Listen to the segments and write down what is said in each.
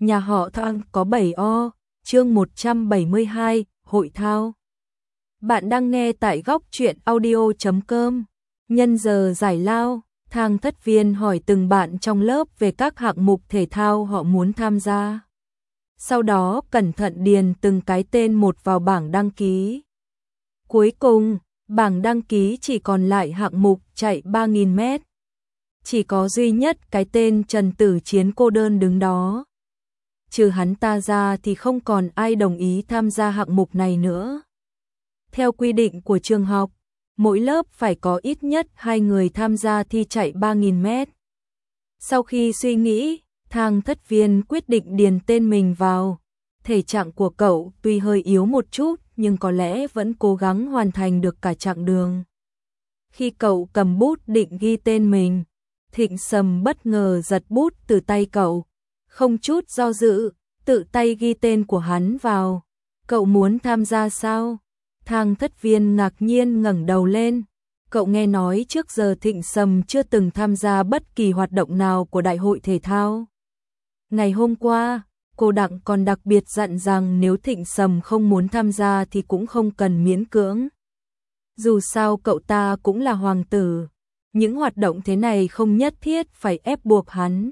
Nhà họ Thang có 7O, chương 172, hội thao. Bạn đang nghe tại góc truyện audio.com. Nhân giờ giải lao, Thang Thất Viên hỏi từng bạn trong lớp về các hạng mục thể thao họ muốn tham gia. Sau đó cẩn thận điền từng cái tên một vào bảng đăng ký. Cuối cùng, bảng đăng ký chỉ còn lại hạng mục chạy 3.000 mét. Chỉ có duy nhất cái tên Trần Tử Chiến cô đơn đứng đó. Trừ hắn ta ra thì không còn ai đồng ý tham gia hạng mục này nữa. Theo quy định của trường học, mỗi lớp phải có ít nhất 2 người tham gia thi chạy 3.000 mét. Sau khi suy nghĩ, Thang Thất Viên quyết định điền tên mình vào. Thể trạng của cậu tuy hơi yếu một chút nhưng có lẽ vẫn cố gắng hoàn thành được cả chặng đường. Khi cậu cầm bút định ghi tên mình, Thịnh Sầm bất ngờ giật bút từ tay cậu. Không chút do dự, tự tay ghi tên của hắn vào. Cậu muốn tham gia sao? Thang Thất Viên ngạc nhiên ngẩng đầu lên. Cậu nghe nói trước giờ Thịnh Sầm chưa từng tham gia bất kỳ hoạt động nào của đại hội thể thao. Ngày hôm qua, cô Đặng còn đặc biệt dặn rằng nếu Thịnh Sầm không muốn tham gia thì cũng không cần miễn cưỡng. Dù sao cậu ta cũng là hoàng tử, những hoạt động thế này không nhất thiết phải ép buộc hắn.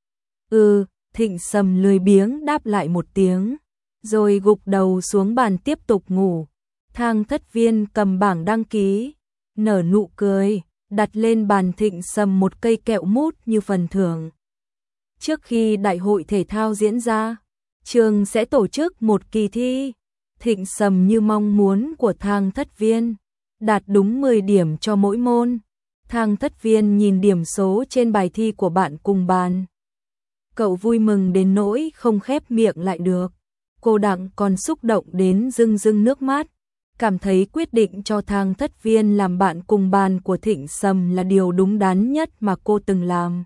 Thịnh Sầm lười biếng đáp lại một tiếng, rồi gục đầu xuống bàn tiếp tục ngủ. Thang Thất Viên cầm bảng đăng ký, nở nụ cười, đặt lên bàn Thịnh Sầm một cây kẹo mút như phần thưởng. Trước khi đại hội thể thao diễn ra, trường sẽ tổ chức một kỳ thi. Thịnh Sầm như mong muốn của Thang Thất Viên, đạt đúng 10 điểm cho mỗi môn. Thang Thất Viên nhìn điểm số trên bài thi của bạn cùng bàn. Cậu vui mừng đến nỗi không khép miệng lại được. Cô Đặng còn xúc động đến rưng rưng nước mắt, cảm thấy quyết định cho Thang Thất Viên làm bạn cùng bàn của Thịnh Sầm là điều đúng đắn nhất mà cô từng làm.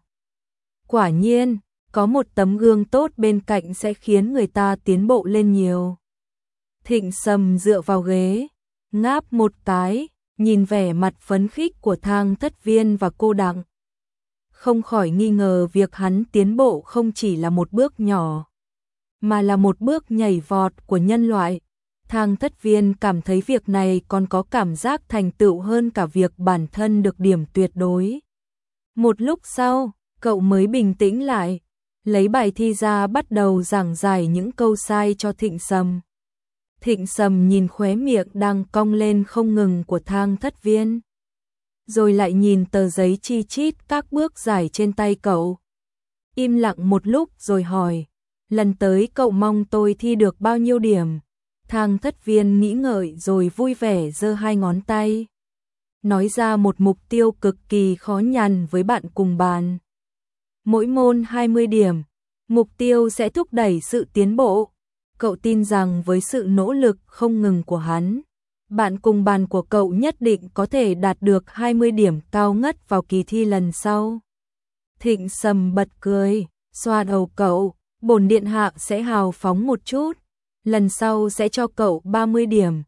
Quả nhiên, có một tấm gương tốt bên cạnh sẽ khiến người ta tiến bộ lên nhiều. Thịnh Sầm dựa vào ghế, ngáp một cái, nhìn vẻ mặt phấn khích của Thang Thất Viên và cô Đặng. Không khỏi nghi ngờ việc hắn tiến bộ không chỉ là một bước nhỏ, mà là một bước nhảy vọt của nhân loại. Thang Thất Viên cảm thấy việc này còn có cảm giác thành tựu hơn cả việc bản thân được điểm tuyệt đối. Một lúc sau, cậu mới bình tĩnh lại, lấy bài thi ra bắt đầu giảng giải những câu sai cho Thịnh Sầm. Thịnh Sầm nhìn khóe miệng đang cong lên không ngừng của Thang Thất Viên, rồi lại nhìn tờ giấy chi chít các bước giải trên tay cậu. Im lặng một lúc rồi hỏi, lần tới cậu mong tôi thi được bao nhiêu điểm? Thang Thất Viên nghĩ ngợi rồi vui vẻ giơ 2 ngón tay, nói ra một mục tiêu cực kỳ khó nhằn với bạn cùng bàn. Mỗi môn 20 điểm, mục tiêu sẽ thúc đẩy sự tiến bộ. Cậu tin rằng với sự nỗ lực không ngừng của hắn, bạn cùng bàn của cậu nhất định có thể đạt được 20 điểm cao ngất vào kỳ thi lần sau. Thịnh Sầm bật cười, xoa đầu cậu, bổn điện hạ sẽ hào phóng một chút, lần sau sẽ cho cậu 30 điểm.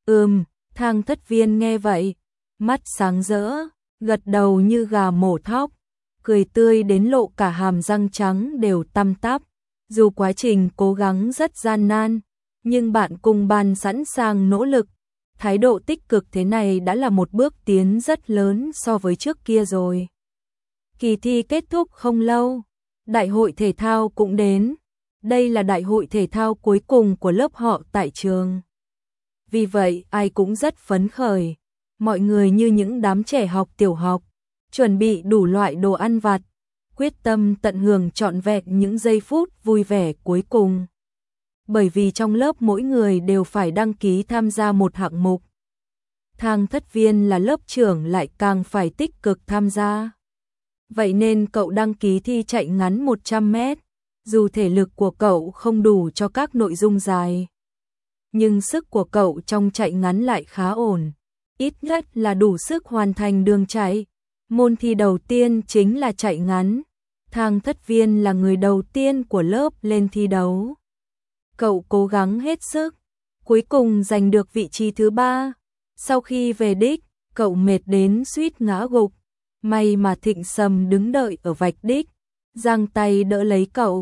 Thang Thất Viên nghe vậy, mắt sáng rỡ, gật đầu như gà mổ thóc, cười tươi đến lộ cả hàm răng trắng đều tăm tắp. Dù quá trình cố gắng rất gian nan, nhưng bạn cùng bàn sẵn sàng nỗ lực. Thái độ tích cực thế này đã là một bước tiến rất lớn so với trước kia rồi. Kỳ thi kết thúc không lâu, đại hội thể thao cũng đến. Đây là đại hội thể thao cuối cùng của lớp họ tại trường. Vì vậy ai cũng rất phấn khởi. Mọi người như những đám trẻ học tiểu học, chuẩn bị đủ loại đồ ăn vặt, quyết tâm tận hưởng trọn vẹn những giây phút vui vẻ cuối cùng. Bởi vì trong lớp mỗi người đều phải đăng ký tham gia một hạng mục. Thang Thất Viên là lớp trưởng lại càng phải tích cực tham gia. Vậy nên cậu đăng ký thi chạy ngắn 100 mét, dù thể lực của cậu không đủ cho các nội dung dài. Nhưng sức của cậu trong chạy ngắn lại khá ổn, ít nhất là đủ sức hoàn thành đường chạy. Môn thi đầu tiên chính là chạy ngắn. Thang Thất Viên là người đầu tiên của lớp lên thi đấu. Cậu cố gắng hết sức, cuối cùng giành được vị trí thứ 3. Sau khi về đích, cậu mệt đến suýt ngã gục. May mà Thịnh Sầm đứng đợi ở vạch đích, giang tay đỡ lấy cậu.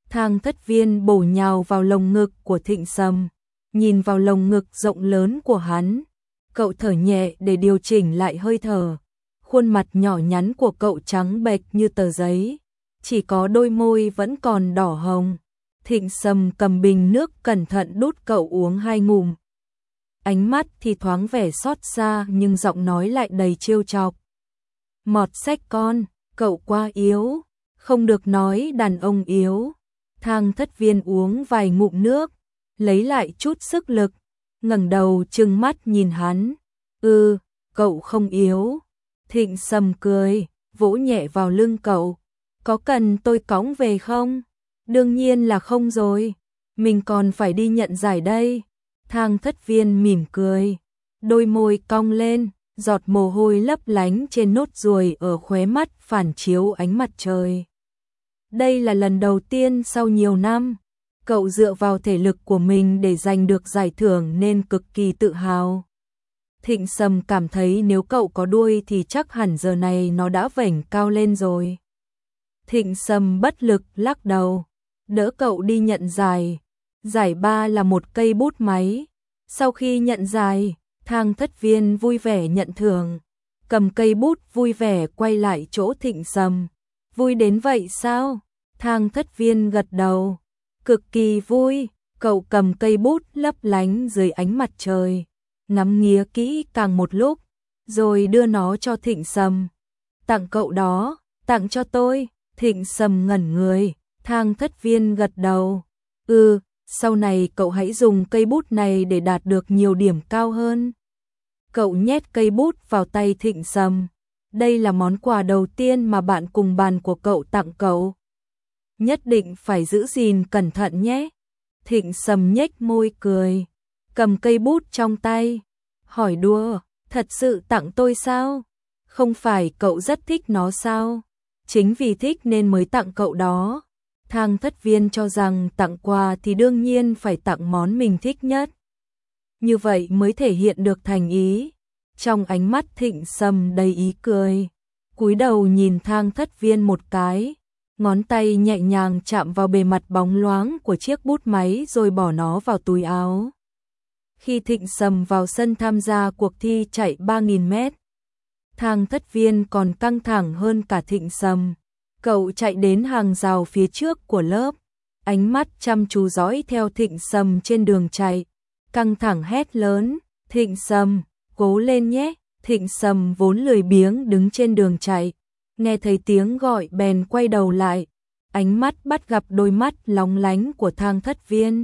Thang Thất Viên bổ nhào vào lồng ngực của Thịnh Sâm, nhìn vào lồng ngực rộng lớn của hắn. Cậu thở nhẹ để điều chỉnh lại hơi thở. Khuôn mặt nhỏ nhắn của cậu trắng bệch như tờ giấy, chỉ có đôi môi vẫn còn đỏ hồng. Thịnh Sâm cầm bình nước cẩn thận đút cậu uống 2 ngụm. Ánh mắt thì thoáng vẻ xót xa nhưng giọng nói lại đầy trêu chọc. Mọt sách con, cậu quá yếu, không được nói đàn ông yếu. Thang Thất Viên uống vài ngụm nước, lấy lại chút sức lực, ngẩng đầu trừng mắt nhìn hắn. Cậu không yếu. Thịnh Sâm cười, vỗ nhẹ vào lưng cậu. Có cần tôi cõng về không? Đương nhiên là không rồi, mình còn phải đi nhận giải đây. Thang Thất Viên mỉm cười, đôi môi cong lên, giọt mồ hôi lấp lánh trên nốt ruồi ở khóe mắt phản chiếu ánh mặt trời. Đây là lần đầu tiên sau nhiều năm, cậu dựa vào thể lực của mình để giành được giải thưởng nên cực kỳ tự hào. Thịnh Sâm cảm thấy nếu cậu có đuôi thì chắc hẳn giờ này nó đã vểnh cao lên rồi. Thịnh Sâm bất lực lắc đầu, đỡ cậu đi nhận giải. Giải 3 là một cây bút máy. Sau khi nhận giải, Thang Thất Viên vui vẻ nhận thưởng, cầm cây bút vui vẻ quay lại chỗ Thịnh Sâm. Vui đến vậy sao? Thang Thất Viên gật đầu. Cực kỳ vui, cậu cầm cây bút lấp lánh dưới ánh mặt trời, ngắm nghía kỹ càng một lúc, rồi đưa nó cho Thịnh Sâm. Tặng cậu đó, tặng cho tôi. Thịnh Sâm ngẩn người, Thang Thất Viên gật đầu. Sau này cậu hãy dùng cây bút này để đạt được nhiều điểm cao hơn. Cậu nhét cây bút vào tay Thịnh Sâm. Đây là món quà đầu tiên mà bạn cùng bàn của cậu tặng cậu. Nhất định phải giữ gìn cẩn thận nhé. Thịnh Sâm nhếch môi cười, cầm cây bút trong tay, hỏi đùa, thật sự tặng tôi sao? Không phải cậu rất thích nó sao? Chính vì thích nên mới tặng cậu đó. Thang Thất Viên cho rằng tặng quà thì đương nhiên phải tặng món mình thích nhất. Như vậy mới thể hiện được thành ý. Trong ánh mắt Thịnh Sâm đầy ý cười, cúi đầu nhìn Thang Thất Viên một cái, ngón tay nhẹ nhàng chạm vào bề mặt bóng loáng của chiếc bút máy rồi bỏ nó vào túi áo. Khi Thịnh Sâm vào sân tham gia cuộc thi chạy 3.000 mét, Thang Thất Viên còn căng thẳng hơn cả Thịnh Sâm. Cậu chạy đến hàng rào phía trước của lớp, ánh mắt chăm chú dõi theo Thịnh Sâm trên đường chạy, căng thẳng hét lớn, Thịnh Sâm, cố lên nhé. Thịnh Sâm vốn lười biếng đứng trên đường chạy, nghe thấy tiếng gọi bèn quay đầu lại, ánh mắt bắt gặp đôi mắt lóng lánh của Thang Thất Viên.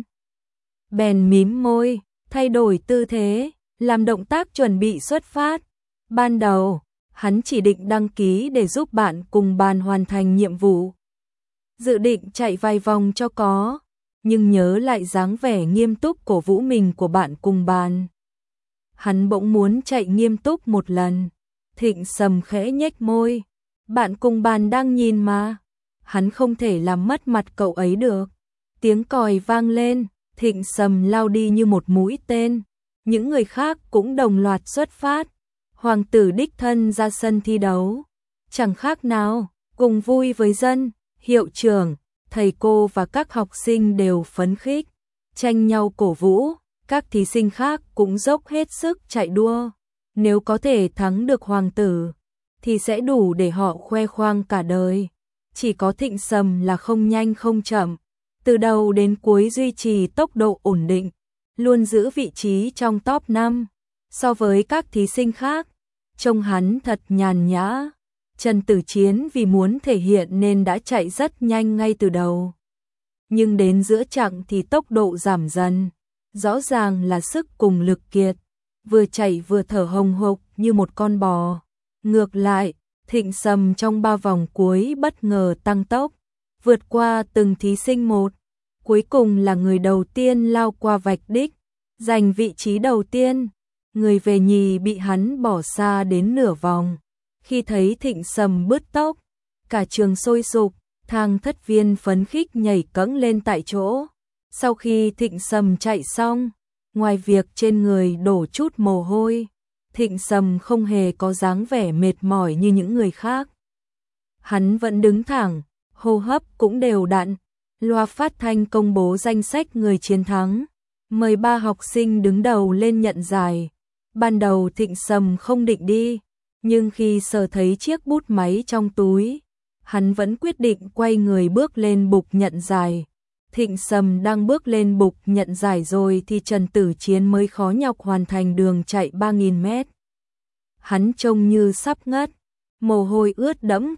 Bèn mím môi, thay đổi tư thế, làm động tác chuẩn bị xuất phát. Ban đầu, hắn chỉ định đăng ký để giúp bạn cùng bàn hoàn thành nhiệm vụ. Dự định chạy vài vòng cho có, nhưng nhớ lại dáng vẻ nghiêm túc cổ vũ mình của bạn cùng bàn. Hắn bỗng muốn chạy nghiêm túc một lần. Thịnh Sâm khẽ nhếch môi. Bạn cùng bàn đang nhìn mà. Hắn không thể làm mất mặt cậu ấy được. Tiếng còi vang lên, Thịnh Sâm lao đi như một mũi tên. Những người khác cũng đồng loạt xuất phát. Hoàng tử đích thân ra sân thi đấu. Chẳng khác nào, cùng vui với dân, hiệu trưởng, thầy cô và các học sinh đều phấn khích, tranh nhau cổ vũ. Các thí sinh khác cũng dốc hết sức chạy đua. Nếu có thể thắng được hoàng tử, thì sẽ đủ để họ khoe khoang cả đời. Chỉ có Thịnh Sâm là không nhanh không chậm, từ đầu đến cuối duy trì tốc độ ổn định, luôn giữ vị trí trong top 5. So với các thí sinh khác, trông hắn thật nhàn nhã. Trần Tử Chiến vì muốn thể hiện nên đã chạy rất nhanh ngay từ đầu. Nhưng đến giữa chặng thì tốc độ giảm dần. Rõ ràng là sức cùng lực kiệt, vừa chạy vừa thở hồng hộc như một con bò. Ngược lại, Thịnh Sâm trong 3 vòng cuối bất ngờ tăng tốc, vượt qua từng thí sinh một, cuối cùng là người đầu tiên lao qua vạch đích, giành vị trí đầu tiên. Người về nhì bị hắn bỏ xa đến nửa vòng. Khi thấy Thịnh Sâm bứt tốc, cả trường sôi sục, Thang Thất Viên phấn khích nhảy cẫng lên tại chỗ. Sau khi Thịnh Sâm chạy xong, ngoài việc trên người đổ chút mồ hôi, Thịnh Sâm không hề có dáng vẻ mệt mỏi như những người khác. Hắn vẫn đứng thẳng, hô hấp cũng đều đặn, loa phát thanh công bố danh sách người chiến thắng. Mời 3 học sinh đứng đầu lên nhận giải. Ban đầu Thịnh Sầm không định đi, nhưng khi sờ thấy chiếc bút máy trong túi, hắn vẫn quyết định quay người bước lên bục nhận giải. Thịnh Sầm đang bước lên bục nhận giải rồi thì Trần Tử Chiến mới khó nhọc hoàn thành đường chạy 3.000 mét. Hắn trông như sắp ngất, mồ hôi ướt đẫm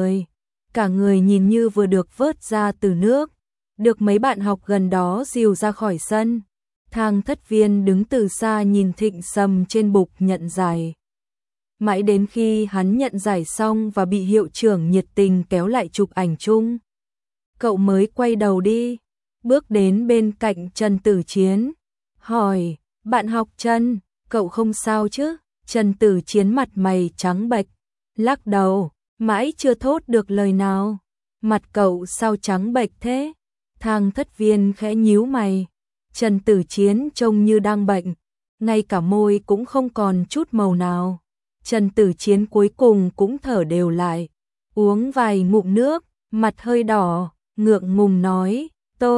cả người nhìn như vừa được vớt ra từ nước, được mấy bạn học gần đó dìu ra khỏi sân. Thang Thất Viên đứng từ xa nhìn Thịnh Sầm trên bục nhận giải. Mãi đến khi hắn nhận giải xong và bị hiệu trưởng nhiệt tình kéo lại chụp ảnh chung, cậu mới quay đầu đi, bước đến bên cạnh Trần Tử Chiến, hỏi, bạn học Trần, cậu không sao chứ? Trần Tử Chiến mặt mày trắng bệch, lắc đầu, mãi chưa thốt được lời nào. Mặt cậu sao trắng bệch thế? Thang Thất Viên khẽ nhíu mày. Trần Tử Chiến trông như đang bệnh, ngay cả môi cũng không còn chút màu nào. Trần Tử Chiến cuối cùng cũng thở đều lại, uống vài ngụm nước, mặt hơi đỏ, ngượng ngùng nói,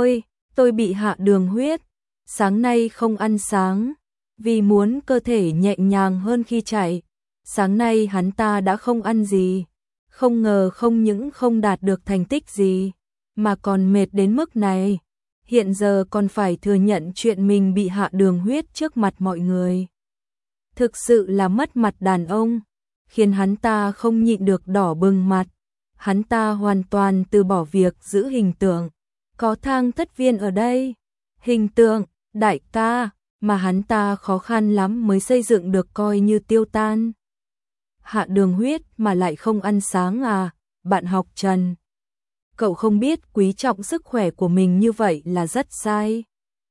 tôi bị hạ đường huyết, sáng nay không ăn sáng, vì muốn cơ thể nhẹ nhàng hơn khi chạy. Sáng nay hắn ta đã không ăn gì, không ngờ không những không đạt được thành tích gì, mà còn mệt đến mức này. Hiện giờ còn phải thừa nhận chuyện mình bị hạ đường huyết trước mặt mọi người. Thực sự là mất mặt đàn ông, khiến hắn ta không nhịn được đỏ bừng mặt. Hắn ta hoàn toàn từ bỏ việc giữ hình tượng. Có Thang Thất Viên ở đây, hình tượng đại ca mà hắn ta khó khăn lắm mới xây dựng được coi như tiêu tan. Hạ đường huyết mà lại không ăn sáng à? Bạn học Trần, cậu không biết quý trọng sức khỏe của mình như vậy là rất sai.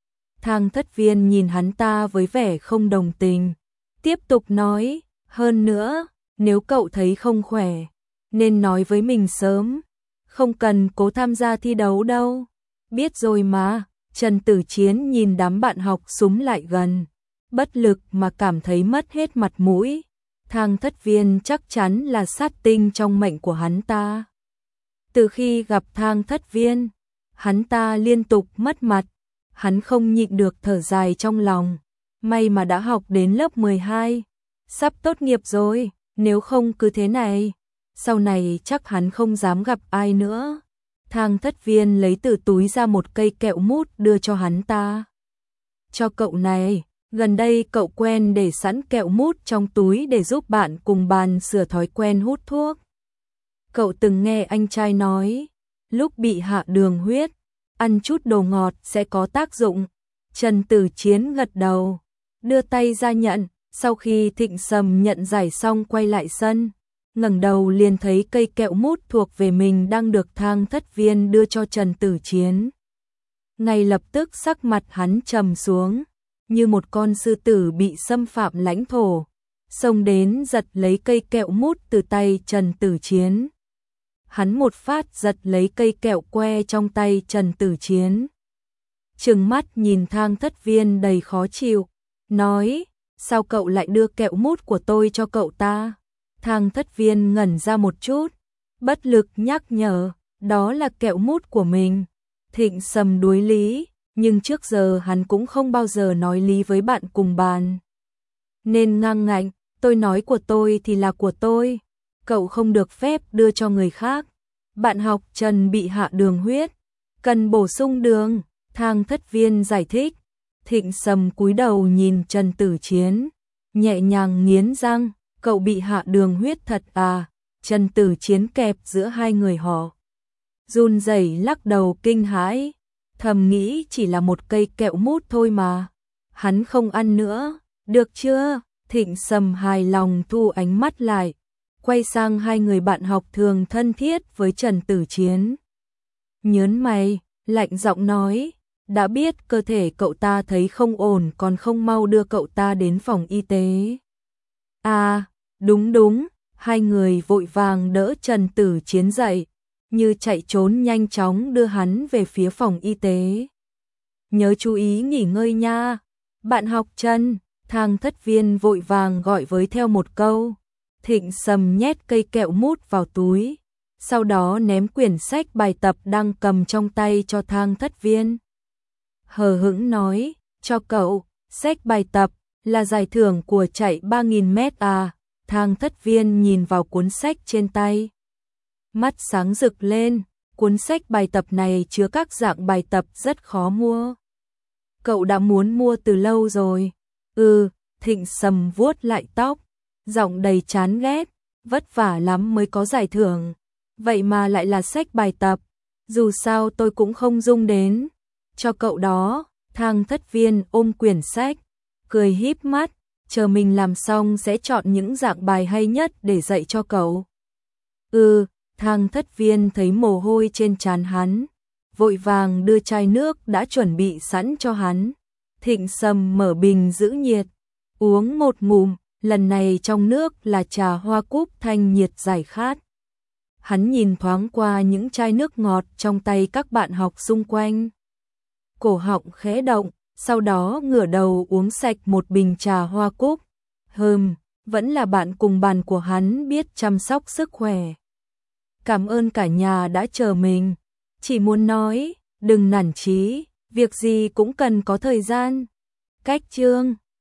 Thang Thất Viên nhìn hắn ta với vẻ không đồng tình, tiếp tục nói, hơn nữa, nếu cậu thấy không khỏe, nên nói với mình sớm, không cần cố tham gia thi đấu đâu. Biết rồi mà. Trần Tử Chiến nhìn đám bạn học xúm lại gần, bất lực mà cảm thấy mất hết mặt mũi. Thang Thất Viên chắc chắn là sát tinh trong mệnh của hắn ta. Từ khi gặp Thang Thất Viên, hắn ta liên tục mất mặt, hắn không nhịn được thở dài trong lòng. May mà đã học đến lớp 12, sắp tốt nghiệp rồi, nếu không cứ thế này, sau này chắc hắn không dám gặp ai nữa. Thang Thất Viên lấy từ túi ra một cây kẹo mút đưa cho hắn ta. Cho cậu này, gần đây cậu quen để sẵn kẹo mút trong túi để giúp bạn cùng bàn sửa thói quen hút thuốc. Cậu từng nghe anh trai nói, lúc bị hạ đường huyết, ăn chút đồ ngọt sẽ có tác dụng. Trần Tử Chiến gật đầu, đưa tay ra nhận. Sau khi Thịnh Sầm nhận giải xong quay lại sân, ngẩng đầu liền thấy cây kẹo mút thuộc về mình đang được Thang Thất Viên đưa cho Trần Tử Chiến. Ngay lập tức sắc mặt hắn trầm xuống, như một con sư tử bị xâm phạm lãnh thổ, xông đến giật lấy cây kẹo mút từ tay Trần Tử Chiến. Hắn một phát giật lấy cây kẹo que trong tay Trần Tử Chiến, trừng mắt nhìn Thang Thất Viên đầy khó chịu, nói, sao cậu lại đưa kẹo mút của tôi cho cậu ta? Thang Thất Viên ngẩn ra một chút, bất lực nhắc nhở, đó là kẹo mút của mình. Thịnh Sầm đuối lý, nhưng trước giờ hắn cũng không bao giờ nói lý với bạn cùng bàn. Nên ngang ngạnh, tôi nói của tôi thì là của tôi, cậu không được phép đưa cho người khác. Bạn học Trần bị hạ đường huyết, cần bổ sung đường, Thang Thất Viên giải thích. Thịnh Sầm cúi đầu nhìn Trần Tử Chiến, nhẹ nhàng nghiến răng, cậu bị hạ đường huyết thật à? Trần Tử Chiến kẹp giữa hai người họ, run rẩy lắc đầu kinh hãi, thầm nghĩ chỉ là một cây kẹo mút thôi mà. Hắn không ăn nữa, được chưa? Thịnh Sầm hài lòng thu ánh mắt lại, quay sang hai người bạn học thường thân thiết với Trần Tử Chiến. Nhớn mày, lạnh giọng nói, đã biết cơ thể cậu ta thấy không ổn còn không mau đưa cậu ta đến phòng y tế. À, đúng, hai người vội vàng đỡ Trần Tử Chiến dậy, như chạy trốn nhanh chóng đưa hắn về phía phòng y tế. Nhớ chú ý nghỉ ngơi nha, bạn học Trần. Thang Thất Viên vội vàng gọi với theo một câu. Thịnh Sầm nhét cây kẹo mút vào túi, sau đó ném quyển sách bài tập đang cầm trong tay cho Thang Thất Viên. Hờ hững nói, cho cậu, sách bài tập, là giải thưởng của chạy 3.000 mét à? Thang Thất Viên nhìn vào cuốn sách trên tay. Mắt sáng rực lên, cuốn sách bài tập này chứa các dạng bài tập rất khó mua. Cậu đã muốn mua từ lâu rồi. Thịnh Sầm vuốt lại tóc, giọng đầy chán ghét, vất vả lắm mới có giải thưởng. Vậy mà lại là sách bài tập, dù sao tôi cũng không dung đến. Cho cậu đó. Thang Thất Viên ôm quyển sách, cười híp mắt, chờ mình làm xong sẽ chọn những dạng bài hay nhất để dạy cho cậu. Thang Thất Viên thấy mồ hôi trên trán hắn, vội vàng đưa chai nước đã chuẩn bị sẵn cho hắn. Thịnh Sầm mở bình giữ nhiệt, uống một ngụm, lần này trong nước là trà hoa cúc thanh nhiệt giải khát. Hắn nhìn thoáng qua những chai nước ngọt trong tay các bạn học xung quanh. Cổ họng khẽ động, sau đó ngửa đầu uống sạch một bình trà hoa cúc. Vẫn là bạn cùng bàn của hắn biết chăm sóc sức khỏe. Cảm ơn cả nhà đã chờ mình. Chỉ muốn nói, đừng nản chí, việc gì cũng cần có thời gian. Cách chương